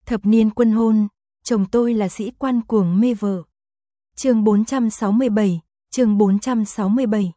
Thập niên quân hôn, chồng tôi là sĩ quan cuồng mê vợ. Chương 467, chương 467.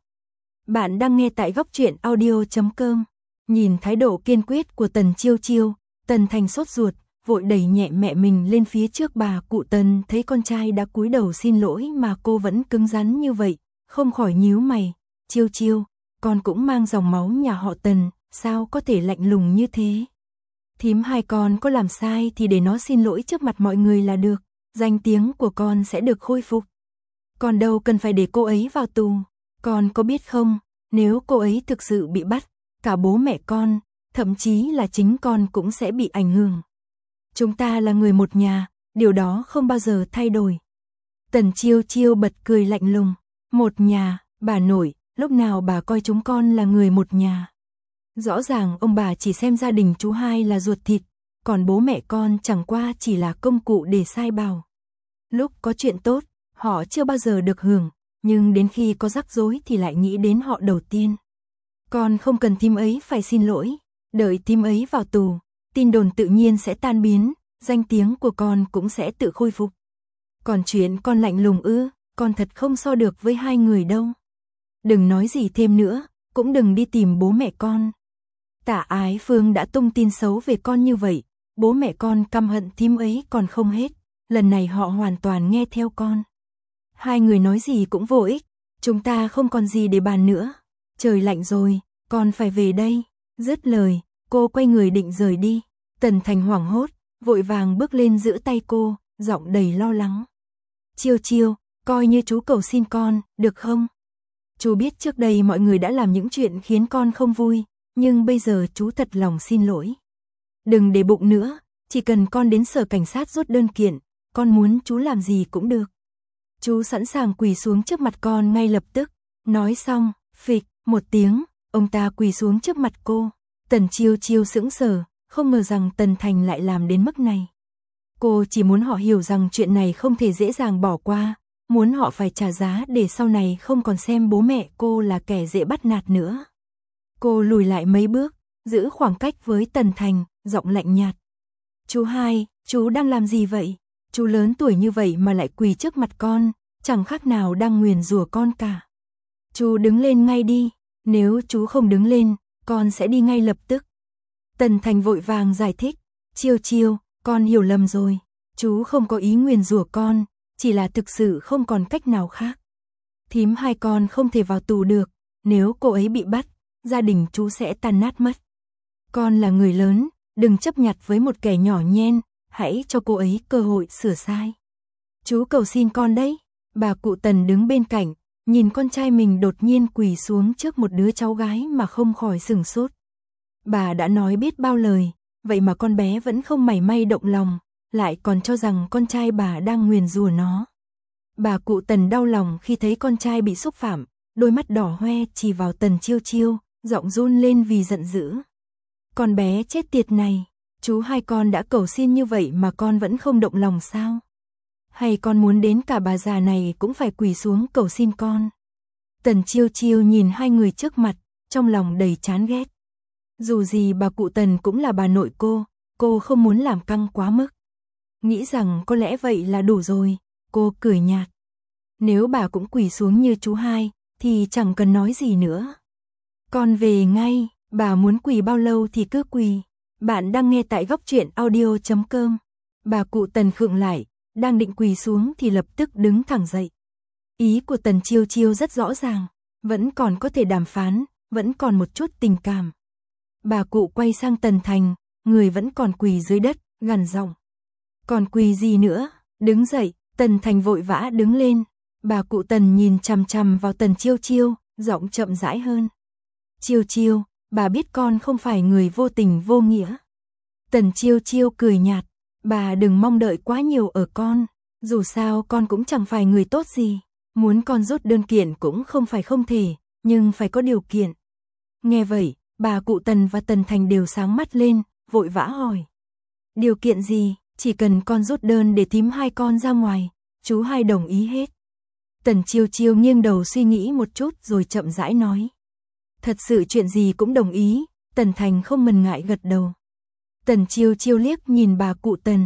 Bạn đang nghe tại góc truyện audio.com. Nhìn thái độ kiên quyết của Tần Chiêu Chiêu, Tần Thành sốt ruột, vội đẩy nhẹ mẹ mình lên phía trước. Bà cụ Tần thấy con trai đã cúi đầu xin lỗi mà cô vẫn cứng rắn như vậy, không khỏi nhíu mày. Chiêu Chiêu, con cũng mang dòng máu nhà họ Tần, sao có thể lạnh lùng như thế? Thím hai con có làm sai thì để nó xin lỗi trước mặt mọi người là được, danh tiếng của con sẽ được khôi phục. Con đâu cần phải để cô ấy vào tù. Con có biết không, nếu cô ấy thực sự bị bắt, cả bố mẹ con, thậm chí là chính con cũng sẽ bị ảnh hưởng. Chúng ta là người một nhà, điều đó không bao giờ thay đổi. Tần Chiêu Chiêu bật cười lạnh lùng. Một nhà, bà nội, lúc nào bà coi chúng con là người một nhà? Rõ ràng ông bà chỉ xem gia đình chú hai là ruột thịt, còn bố mẹ con chẳng qua chỉ là công cụ để sai bảo. Lúc có chuyện tốt, họ chưa bao giờ được hưởng, nhưng đến khi có rắc rối thì lại nghĩ đến họ đầu tiên. Con không cần thím ấy phải xin lỗi, đợi thím ấy vào tù, tin đồn tự nhiên sẽ tan biến, danh tiếng của con cũng sẽ tự khôi phục. Còn chuyện con lạnh lùng ư, con thật không so được với hai người đâu. Đừng nói gì thêm nữa, cũng đừng đi tìm bố mẹ con. Tạ Ái Phương đã tung tin xấu về con như vậy, bố mẹ con căm hận thím ấy còn không hết, lần này họ hoàn toàn nghe theo con. Hai người nói gì cũng vô ích, chúng ta không còn gì để bàn nữa. Trời lạnh rồi, con phải về đây. Dứt lời, cô quay người định rời đi. Tần Thành hoảng hốt, vội vàng bước lên giữ tay cô, giọng đầy lo lắng. Chiêu Chiêu, coi như chú cầu xin con, được không? Chú biết trước đây mọi người đã làm những chuyện khiến con không vui, nhưng bây giờ chú thật lòng xin lỗi. Đừng để bụng nữa, chỉ cần con đến sở cảnh sát rút đơn kiện, con muốn chú làm gì cũng được. Chú sẵn sàng quỳ xuống trước mặt con ngay lập tức. Nói xong, phịch, một tiếng, ông ta quỳ xuống trước mặt cô. Tần Chiêu Chiêu sững sờ, không ngờ rằng Tần Thành lại làm đến mức này. Cô chỉ muốn họ hiểu rằng chuyện này không thể dễ dàng bỏ qua, muốn họ phải trả giá để sau này không còn xem bố mẹ cô là kẻ dễ bắt nạt nữa. Cô lùi lại mấy bước, giữ khoảng cách với Tần Thành, giọng lạnh nhạt. Chú hai, chú đang làm gì vậy? Chú lớn tuổi như vậy mà lại quỳ trước mặt con, chẳng khác nào đang nguyền rủa con cả. Chú đứng lên ngay đi, nếu chú không đứng lên, con sẽ đi ngay lập tức. Tần Thành vội vàng giải thích. Chiêu Chiêu, con hiểu lầm rồi, chú không có ý nguyền rủa con, chỉ là thực sự không còn cách nào khác. Thím hai con không thể vào tù được, nếu cô ấy bị bắt, gia đình chú sẽ tan nát mất. Con là người lớn, đừng chấp nhặt với một kẻ nhỏ nhen, hãy cho cô ấy cơ hội sửa sai. Chú cầu xin con đấy. Bà cụ Tần đứng bên cạnh, nhìn con trai mình đột nhiên quỳ xuống trước một đứa cháu gái mà không khỏi sửng sốt. Bà đã nói biết bao lời, vậy mà con bé vẫn không mảy may động lòng, lại còn cho rằng con trai bà đang nguyền rủa nó. Bà cụ Tần đau lòng khi thấy con trai bị xúc phạm, đôi mắt đỏ hoe chỉ vào Tần Chiêu Chiêu, giọng run lên vì giận dữ. Con bé chết tiệt này, chú hai con đã cầu xin như vậy mà con vẫn không động lòng sao? Hay con muốn đến cả bà già này cũng phải quỳ xuống cầu xin con? Tần Chiêu Chiêu nhìn hai người trước mặt, trong lòng đầy chán ghét. Dù gì bà cụ Tần cũng là bà nội cô không muốn làm căng quá mức. Nghĩ rằng có lẽ vậy là đủ rồi, cô cười nhạt. Nếu bà cũng quỳ xuống như chú hai, thì chẳng cần nói gì nữa. Con về ngay, bà muốn quỳ bao lâu thì cứ quỳ. Bạn đang nghe tại góc truyện audio.com. Bà cụ Tần khựng lại, đang định quỳ xuống thì lập tức đứng thẳng dậy. Ý của Tần Chiêu Chiêu rất rõ ràng, vẫn còn có thể đàm phán, vẫn còn một chút tình cảm. Bà cụ quay sang Tần Thành, người vẫn còn quỳ dưới đất, gằn giọng. Còn quỳ gì nữa, đứng dậy. Tần Thành vội vã đứng lên. Bà cụ Tần nhìn chằm chằm vào Tần Chiêu Chiêu, giọng chậm rãi hơn. Chiêu Chiêu, bà biết con không phải người vô tình vô nghĩa. Tần Chiêu Chiêu cười nhạt. Bà đừng mong đợi quá nhiều ở con, dù sao con cũng chẳng phải người tốt gì. Muốn con rút đơn kiện cũng không phải không thể, nhưng phải có điều kiện. Nghe vậy, bà cụ Tần và Tần Thành đều sáng mắt lên, vội vã hỏi. Điều kiện gì? Chỉ cần con rút đơn để thím hai con ra ngoài, chú hai đồng ý hết. Tần Chiêu Chiêu nghiêng đầu suy nghĩ một chút rồi chậm rãi nói. Thật sự chuyện gì cũng đồng ý. Tần Thành không ngần ngại gật đầu. Tần Chiêu Chiêu liếc nhìn bà cụ Tần,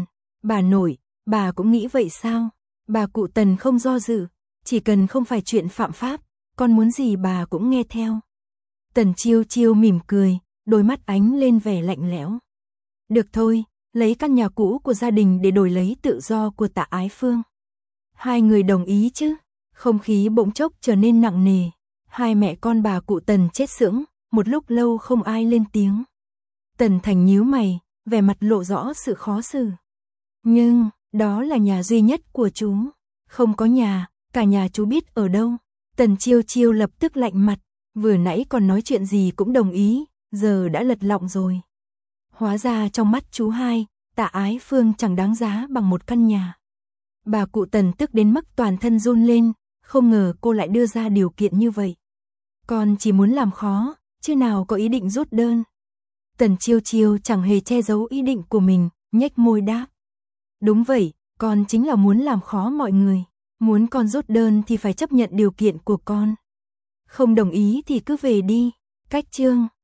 Bà nội, bà cũng nghĩ vậy sao? Bà cụ Tần không do dự, chỉ cần không phải chuyện phạm pháp, con muốn gì bà cũng nghe theo. Tần Chiêu Chiêu mỉm cười, đôi mắt ánh lên vẻ lạnh lẽo. Được thôi, lấy căn nhà cũ của gia đình để đổi lấy tự do của Tạ Ái Phương. Hai người đồng ý chứ? Không khí bỗng chốc trở nên nặng nề. Hai mẹ con bà cụ Tần chết sững, một lúc lâu không ai lên tiếng. Tần Thành nhíu mày, vẻ mặt lộ rõ sự khó xử. Nhưng, đó là nhà duy nhất của chú. Không có nhà, cả nhà chú biết ở đâu. Tần Chiêu Chiêu lập tức lạnh mặt, vừa nãy còn nói chuyện gì cũng đồng ý, giờ đã lật lọng rồi. Hóa ra trong mắt chú hai, Tạ Ái Phương chẳng đáng giá bằng một căn nhà. Bà cụ Tần tức đến mức toàn thân run lên, không ngờ cô lại đưa ra điều kiện như vậy. Con chỉ muốn làm khó, chứ nào có ý định rút đơn. Tần Chiêu Chiêu chẳng hề che giấu ý định của mình, nhếch môi đáp. Đúng vậy, con chính là muốn làm khó mọi người. Muốn con rút đơn thì phải chấp nhận điều kiện của con. Không đồng ý thì cứ về đi. Cách chương